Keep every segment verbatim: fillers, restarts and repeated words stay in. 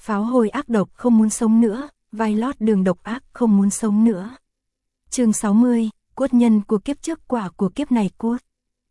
Pháo hôi ác độc không muốn sống nữa, vai lót đường độc ác không muốn sống nữa. Chương sáu mươi, cốt nhân của kiếp trước quả của kiếp này cốt.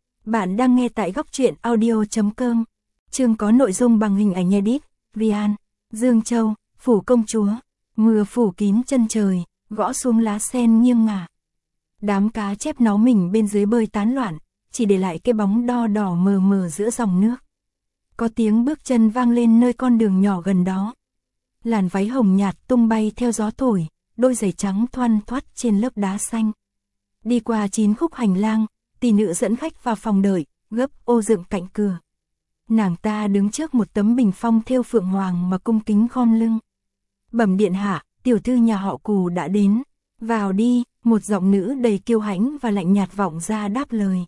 Bạn đang nghe tại góc truyện audio chấm com. Chương có nội dung bằng hình ảnh edit, Vian, Dương Châu, phủ công chúa, mưa phủ kín chân trời, gõ xuống lá sen nghiêng ngả. Đám cá chép nó mình bên dưới bơi tán loạn, chỉ để lại cái bóng đo đỏ mờ mờ giữa dòng nước. Có tiếng bước chân vang lên nơi con đường nhỏ gần đó. Làn váy hồng nhạt tung bay theo gió thổi, đôi giày trắng thoăn thoắt trên lớp đá xanh. Đi qua chín khúc hành lang, tỷ nữ dẫn khách vào phòng đợi, gấp ô dựng cạnh cửa. Nàng ta đứng trước một tấm bình phong thêu phượng hoàng mà cung kính khom lưng. Bẩm điện hạ, tiểu thư nhà họ Cù đã đến. Vào đi, một giọng nữ đầy kiêu hãnh và lạnh nhạt vọng ra đáp lời.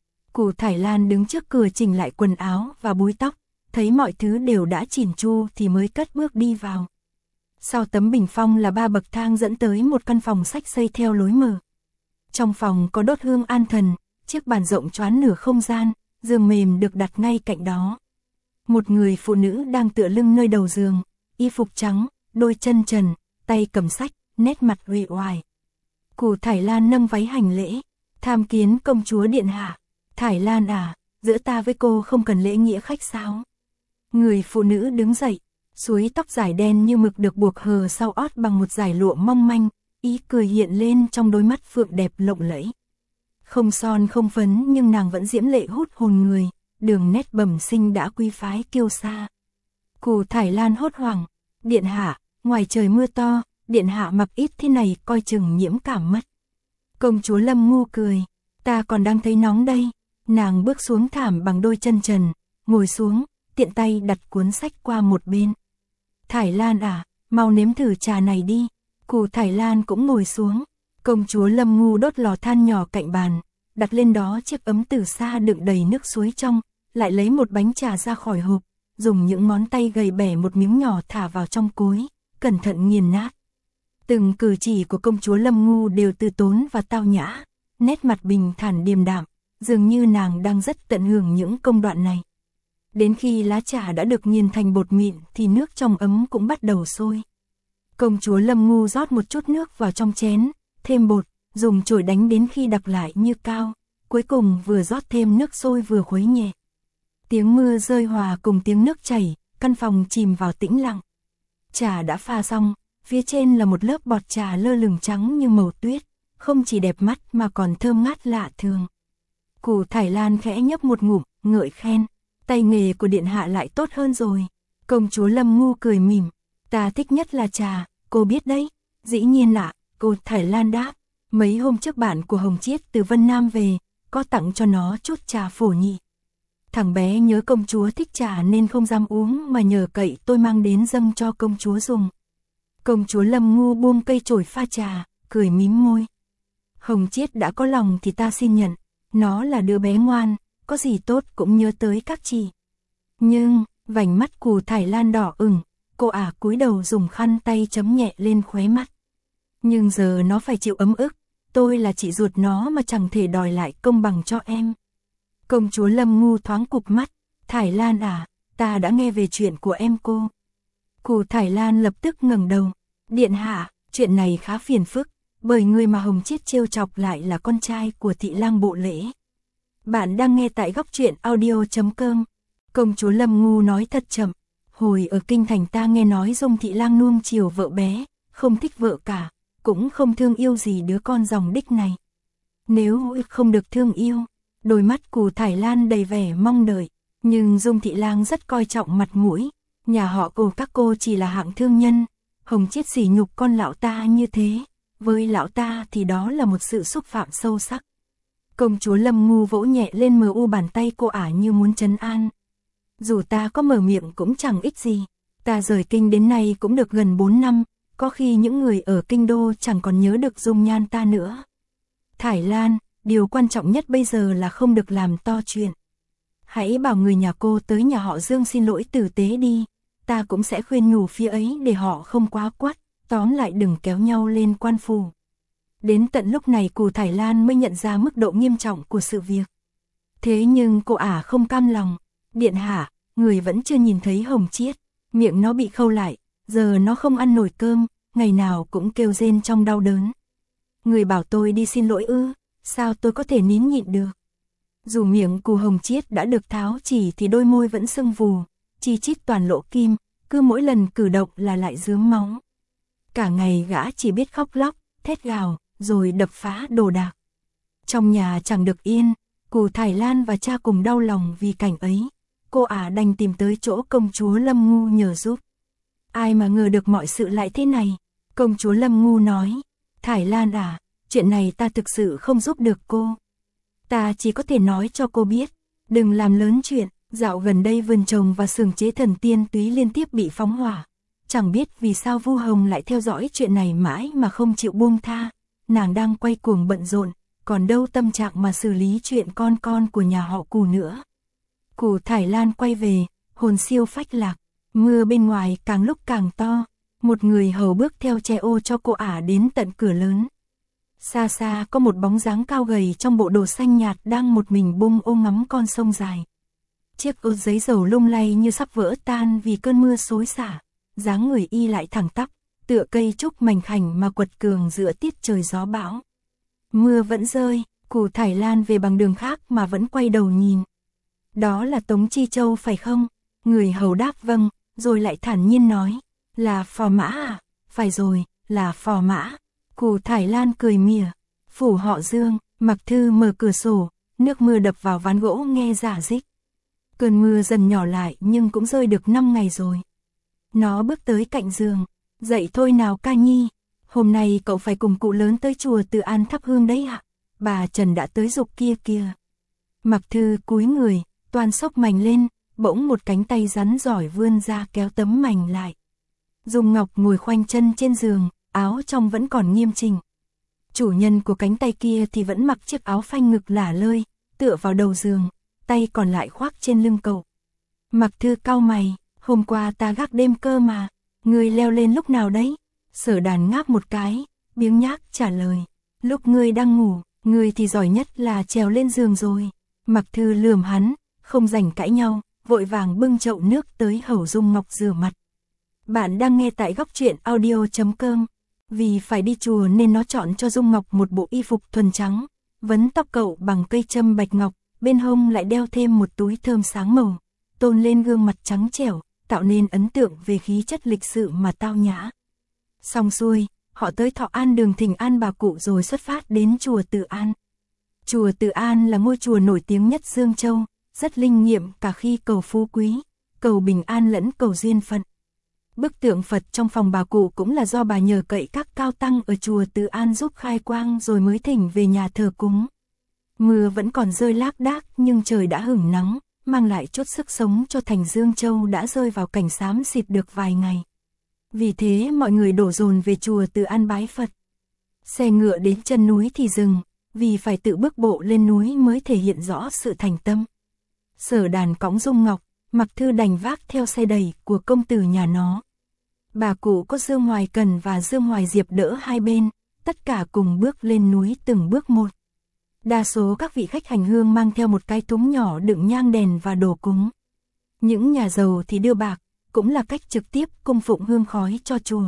Cù Thải Lan đứng trước cửa chỉnh lại quần áo và búi tóc, thấy mọi thứ đều đã chỉn chu thì mới cất bước đi vào. Sau tấm bình phong là ba bậc thang dẫn tới một căn phòng sách xây theo lối mở. Trong phòng có đốt hương an thần, chiếc bàn rộng choán nửa không gian, giường mềm được đặt ngay cạnh đó. Một người phụ nữ đang tựa lưng nơi đầu giường, y phục trắng, đôi chân trần, tay cầm sách, nét mặt uể oải. Cù Thải Lan nâng váy hành lễ, tham kiến công chúa điện hạ. Thải Lan à, giữa ta với cô không cần lễ nghĩa khách sáo. Người phụ nữ đứng dậy, suối tóc dài đen như mực được buộc hờ sau ót bằng một dải lụa mong manh, ý cười hiện lên trong đôi mắt phượng đẹp lộng lẫy. Không son không phấn nhưng nàng vẫn diễm lệ hút hồn người, đường nét bẩm sinh đã quý phái kiêu sa. Cù Thải Lan hốt hoảng, điện hạ, ngoài trời mưa to, điện hạ mặc ít thế này coi chừng nhiễm cảm mất. Công chúa Lâm Ngu cười, ta còn đang thấy nóng đây. Nàng bước xuống thảm bằng đôi chân trần, ngồi xuống, tiện tay đặt cuốn sách qua một bên. Thải Lan à, mau nếm thử trà này đi. Cù Thải Lan cũng ngồi xuống. Công chúa Lâm Ngu đốt lò than nhỏ cạnh bàn, đặt lên đó chiếc ấm từ xa đựng đầy nước suối trong, lại lấy một bánh trà ra khỏi hộp, dùng những ngón tay gầy bẻ một miếng nhỏ thả vào trong cối, cẩn thận nghiền nát. Từng cử chỉ của công chúa Lâm Ngu đều từ tốn và tao nhã, nét mặt bình thản điềm đạm, dường như nàng đang rất tận hưởng những công đoạn này. Đến khi lá trà đã được nghiền thành bột mịn thì nước trong ấm cũng bắt đầu sôi. Công chúa Lâm Ngu rót một chút nước vào trong chén, thêm bột, dùng chổi đánh đến khi đặc lại như cao, cuối cùng vừa rót thêm nước sôi vừa khuấy nhẹ. Tiếng mưa rơi hòa cùng tiếng nước chảy, căn phòng chìm vào tĩnh lặng. Trà đã pha xong, phía trên là một lớp bọt trà lơ lửng trắng như màu tuyết, không chỉ đẹp mắt mà còn thơm ngát lạ thường. Cù Thải Lan khẽ nhấp một ngụm, ngợi khen, tay nghề của điện hạ lại tốt hơn rồi. Công chúa Lâm Ngu cười mỉm, ta thích nhất là trà, cô biết đấy. Dĩ nhiên ạ, Cù Thải Lan đáp, mấy hôm trước bạn của Hồng Chiết từ Vân Nam về, có tặng cho nó chút trà phổ nhị. Thằng bé nhớ công chúa thích trà nên không dám uống mà nhờ cậy tôi mang đến dâng cho công chúa dùng. Công chúa Lâm Ngu buông cây chổi pha trà, cười mím môi. Hồng Chiết đã có lòng thì ta xin nhận, nó là đứa bé ngoan, có gì tốt cũng nhớ tới các chị. Nhưng, vành mắt Cù Thải Lan đỏ ửng, cô ả cúi đầu dùng khăn tay chấm nhẹ lên khóe mắt. Nhưng giờ nó phải chịu ấm ức, tôi là chị ruột nó mà chẳng thể đòi lại công bằng cho em. Công chúa Lâm Ngu thoáng cụp mắt, Thải Lan à, ta đã nghe về chuyện của em cô. Cù Thải Lan lập tức ngẩng đầu, điện hạ, chuyện này khá phiền phức, bởi người mà Hồng Chiết trêu chọc lại là con trai của thị lang Bộ Lễ. Bạn đang nghe tại góc truyện audio chấm com. Công chúa Lâm Ngu nói thật chậm, hồi ở kinh thành ta nghe nói Dung thị lang nuông chiều vợ bé, không thích vợ cả, cũng không thương yêu gì đứa con dòng đích này. Nếu không được thương yêu, đôi mắt Cù Thải Lan đầy vẻ mong đợi, nhưng Dung thị lang rất coi trọng mặt mũi, nhà họ Cù các cô chỉ là hạng thương nhân, Hồng Chiết sỉ nhục con lão ta như thế, với lão ta thì đó là một sự xúc phạm sâu sắc. Công chúa Lâm Ngu vỗ nhẹ lên mờ u bàn tay cô ả như muốn trấn an. Dù ta có mở miệng cũng chẳng ích gì, ta rời kinh đến nay cũng được gần bốn năm, có khi những người ở kinh đô chẳng còn nhớ được dung nhan ta nữa. Thải Lan, điều quan trọng nhất bây giờ là không được làm to chuyện. Hãy bảo người nhà cô tới nhà họ Dương xin lỗi tử tế đi, ta cũng sẽ khuyên nhủ phía ấy để họ không quá quắt, tóm lại đừng kéo nhau lên quan phủ. Đến tận lúc này Cù Thải Lan mới nhận ra mức độ nghiêm trọng của sự việc. Thế nhưng cô ả không cam lòng, điện hạ, người vẫn chưa nhìn thấy Hồng Chiết, miệng nó bị khâu lại, giờ nó không ăn nổi cơm, ngày nào cũng kêu rên trong đau đớn. Người bảo tôi đi xin lỗi ư, sao tôi có thể nín nhịn được. Dù miệng cù hồng chiết đã được tháo chỉ thì đôi môi vẫn sưng vù, chi chít toàn lỗ kim, cứ mỗi lần cử động là lại rướm máu. Cả ngày gã chỉ biết khóc lóc, thét gào, rồi đập phá đồ đạc. Trong nhà chẳng được yên, Cù Thải Lan và cha cùng đau lòng vì cảnh ấy. Cô ả đành tìm tới chỗ công chúa Lâm Ngu nhờ giúp. Ai mà ngờ được mọi sự lại thế này. Công chúa Lâm Ngu nói, Thải Lan à, chuyện này ta thực sự không giúp được cô. Ta chỉ có thể nói cho cô biết, đừng làm lớn chuyện. Dạo gần đây vườn trồng và xưởng chế thần tiên túy liên tiếp bị phóng hỏa. Chẳng biết vì sao Vu Hồng lại theo dõi chuyện này mãi mà không chịu buông tha. Nàng đang quay cuồng bận rộn, còn đâu tâm trạng mà xử lý chuyện con con của nhà họ Cù nữa. Cù Thải Lan quay về, hồn siêu phách lạc, mưa bên ngoài càng lúc càng to. Một người hầu bước theo che ô cho cô ả đến tận cửa lớn. Xa xa có một bóng dáng cao gầy trong bộ đồ xanh nhạt đang một mình bung ô ngắm con sông dài. Chiếc ô giấy dầu lung lay như sắp vỡ tan vì cơn mưa xối xả, dáng người y lại thẳng tắp, tựa cây trúc mảnh khảnh mà quật cường giữa tiết trời gió bão. Mưa vẫn rơi, Cù Thải Lan về bằng đường khác mà vẫn quay đầu nhìn. Đó là Tống Chi Châu phải không? Người hầu đáp vâng, rồi lại thản nhiên nói, là phò mã à? Phải rồi, là phò mã. Cù Thải Lan cười mỉa, phủ họ Dương. Mặc Thư mở cửa sổ, nước mưa đập vào ván gỗ nghe rả rích. Cơn mưa dần nhỏ lại nhưng cũng rơi được năm ngày rồi. Nó bước tới cạnh giường, dậy thôi nào ca nhi, hôm nay cậu phải cùng cụ lớn tới chùa Từ An thắp hương đấy ạ, bà Trần đã tới giục kia kìa. Mặc Thư cúi người, toàn xốc mành lên, bỗng một cánh tay rắn giỏi vươn ra kéo tấm mành lại. Dung Ngọc ngồi khoanh chân trên giường, áo trong vẫn còn nghiêm chỉnh. Chủ nhân của cánh tay kia thì vẫn mặc chiếc áo phanh ngực lả lơi, tựa vào đầu giường, tay còn lại khoác trên lưng cậu. Mặc Thư cau mày, hôm qua ta gác đêm cơ mà, ngươi leo lên lúc nào đấy? Sở Đàn ngáp một cái, biếng nhác trả lời, lúc ngươi đang ngủ, ngươi thì giỏi nhất là trèo lên giường rồi. Mặc Thư lườm hắn, không rảnh cãi nhau, vội vàng bưng chậu nước tới hầu Dung Ngọc rửa mặt. Bạn đang nghe tại góc truyện audio chấm com. Vì phải đi chùa nên nó chọn cho Dung Ngọc một bộ y phục thuần trắng, vấn tóc cậu bằng cây châm bạch ngọc, bên hông lại đeo thêm một túi thơm sáng màu, tôn lên gương mặt trắng trẻo, tạo nên ấn tượng về khí chất lịch sự mà tao nhã. Xong xuôi, họ tới Thọ An đường thỉnh an bà cụ rồi xuất phát đến chùa Từ An. Chùa Từ An là ngôi chùa nổi tiếng nhất Dương Châu, rất linh nghiệm cả khi cầu phú quý, cầu bình an lẫn cầu duyên phận. Bức tượng Phật trong phòng bà cụ cũng là do bà nhờ cậy các cao tăng ở chùa Từ An giúp khai quang rồi mới thỉnh về nhà thờ cúng. Mưa vẫn còn rơi lác đác nhưng trời đã hửng nắng, mang lại chút sức sống cho thành Dương Châu đã rơi vào cảnh xám xịt được vài ngày. Vì thế mọi người đổ dồn về chùa Từ An bái Phật. Xe ngựa đến chân núi thì dừng, vì phải tự bước bộ lên núi mới thể hiện rõ sự thành tâm. Sở Đàn cõng Dung Ngọc, Mặc Thư đành vác theo xe đẩy của công tử nhà nó. Bà cụ có Dương Hoài Cần và Dương Hoài Diệp đỡ hai bên, tất cả cùng bước lên núi từng bước một. Đa số các vị khách hành hương mang theo một cái thúng nhỏ đựng nhang đèn và đồ cúng. Những nhà giàu thì đưa bạc, cũng là cách trực tiếp cung phụng hương khói cho chùa.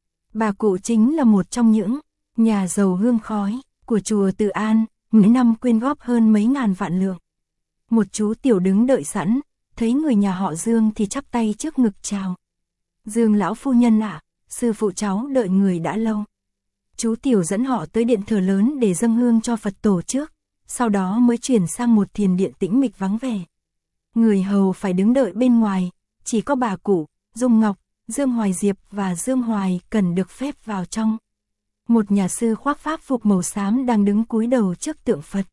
Bà cụ chính là một trong những nhà giàu hương khói của chùa Từ An, mỗi năm quyên góp hơn mấy ngàn vạn lượng. Một chú tiểu đứng đợi sẵn, thấy người nhà họ Dương thì chắp tay trước ngực chào. Dương lão phu nhân ạ, sư phụ cháu đợi người đã lâu. Chú tiểu dẫn họ tới điện thờ lớn để dâng hương cho Phật tổ trước, sau đó mới chuyển sang một thiền điện tĩnh mịch vắng vẻ. Người hầu phải đứng đợi bên ngoài, chỉ có bà cụ, Dung Ngọc, Dương Hoài Diệp và Dương Hoài Cần được phép vào trong. Một nhà sư khoác pháp phục màu xám đang đứng cúi đầu trước tượng Phật.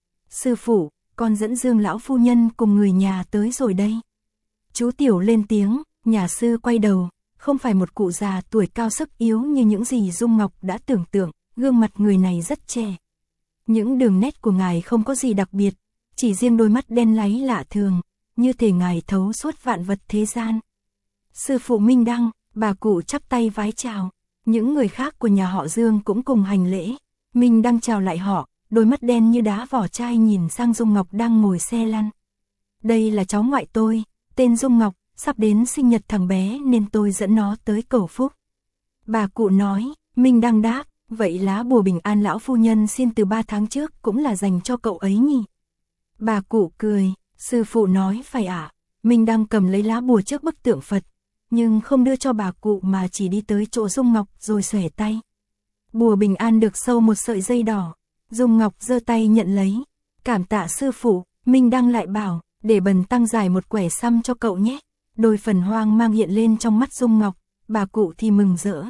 Sư phụ, con dẫn Dương lão phu nhân cùng người nhà tới rồi đây. Chú tiểu lên tiếng, nhà sư quay đầu, không phải một cụ già tuổi cao sức yếu như những gì Dung Ngọc đã tưởng tượng, gương mặt người này rất trẻ. Những đường nét của ngài không có gì đặc biệt, chỉ riêng đôi mắt đen láy lạ thường, như thể ngài thấu suốt vạn vật thế gian. Sư phụ Minh Đăng, bà cụ chắp tay vái chào, những người khác của nhà họ Dương cũng cùng hành lễ. Minh Đăng chào lại họ, đôi mắt đen như đá vỏ chai nhìn sang Dung Ngọc đang ngồi xe lăn. Đây là cháu ngoại tôi, tên Dung Ngọc, sắp đến sinh nhật thằng bé nên tôi dẫn nó tới cầu phúc. Bà cụ nói, Minh Đăng đáp, vậy lá bùa bình an lão phu nhân xin từ ba tháng trước cũng là dành cho cậu ấy nhỉ? Bà cụ cười, sư phụ nói phải ạ. À? Minh Đăng cầm lấy lá bùa trước bức tượng Phật, nhưng không đưa cho bà cụ mà chỉ đi tới chỗ Dung Ngọc rồi xòe tay. Bùa bình an được sâu một sợi dây đỏ, Dung Ngọc giơ tay nhận lấy. Cảm tạ sư phụ, Minh Đăng lại bảo, để bần tăng giải một quẻ xăm cho cậu nhé. Đôi phần hoang mang hiện lên trong mắt Dung Ngọc, bà cụ thì mừng rỡ.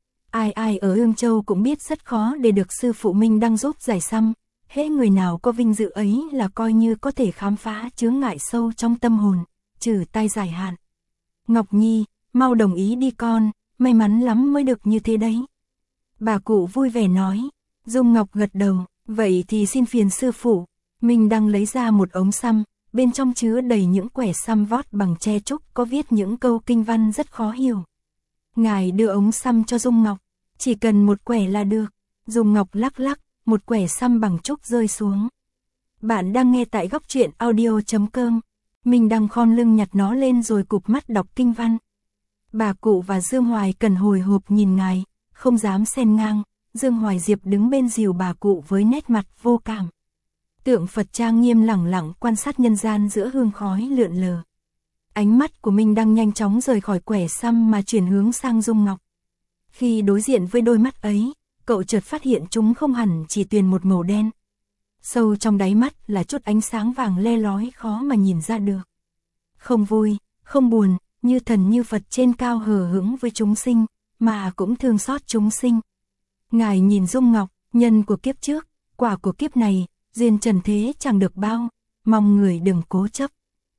Ai ai ở Ương Châu cũng biết rất khó để được sư phụ Minh Đăng giúp giải xăm, hễ người nào có vinh dự ấy là coi như có thể khám phá chướng ngại sâu trong tâm hồn, trừ tai giải hạn. Ngọc Nhi, mau đồng ý đi con, may mắn lắm mới được như thế đấy. Bà cụ vui vẻ nói, Dung Ngọc gật đầu, vậy thì xin phiền sư phụ. Minh Đăng lấy ra một ống xăm, bên trong chứa đầy những quẻ xăm vót bằng tre trúc có viết những câu kinh văn rất khó hiểu. Ngài đưa ống xăm cho Dung Ngọc, chỉ cần một quẻ là được. Dung Ngọc lắc lắc, một quẻ xăm bằng trúc rơi xuống. Bạn đang nghe tại góc truyện audio chấm com. Minh Đăng khom lưng nhặt nó lên rồi cụp mắt đọc kinh văn. Bà cụ và Dương Hoài Cần hồi hộp nhìn ngài, không dám xen ngang. Dương Hoài Diệp đứng bên dìu bà cụ với nét mặt vô cảm. Tượng Phật trang nghiêm lẳng lặng quan sát nhân gian giữa hương khói lượn lờ. Ánh mắt của Minh Đăng nhanh chóng rời khỏi quẻ xăm mà chuyển hướng sang Dung Ngọc. Khi đối diện với đôi mắt ấy, cậu chợt phát hiện chúng không hẳn chỉ tuyền một màu đen. Sâu trong đáy mắt là chút ánh sáng vàng le lói khó mà nhìn ra được. Không vui, không buồn, như thần như Phật trên cao hờ hững với chúng sinh, mà cũng thương xót chúng sinh. Ngài nhìn Dung Ngọc, nhân của kiếp trước, quả của kiếp này, duyên trần thế chẳng được bao, mong người đừng cố chấp.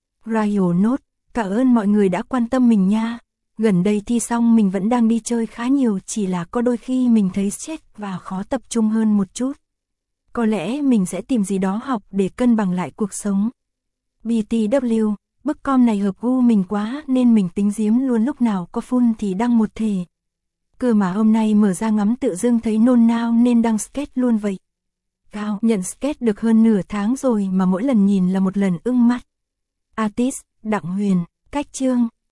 Royal Note, cảm ơn mọi người đã quan tâm mình nha. Gần đây thi xong mình vẫn đang đi chơi khá nhiều, chỉ là có đôi khi mình thấy stress và khó tập trung hơn một chút. Có lẽ mình sẽ tìm gì đó học để cân bằng lại cuộc sống. bê tê vê, bức com này hợp gu mình quá nên mình tính giếm luôn, lúc nào có full thì đăng một thể. Cơ mà hôm nay mở ra ngắm tự dưng thấy nôn nao nên đăng sketch luôn vậy. Cao nhận sketch được hơn nửa tháng rồi mà mỗi lần nhìn là một lần ưng mắt. Artist, Đặng Huyền, cách chương.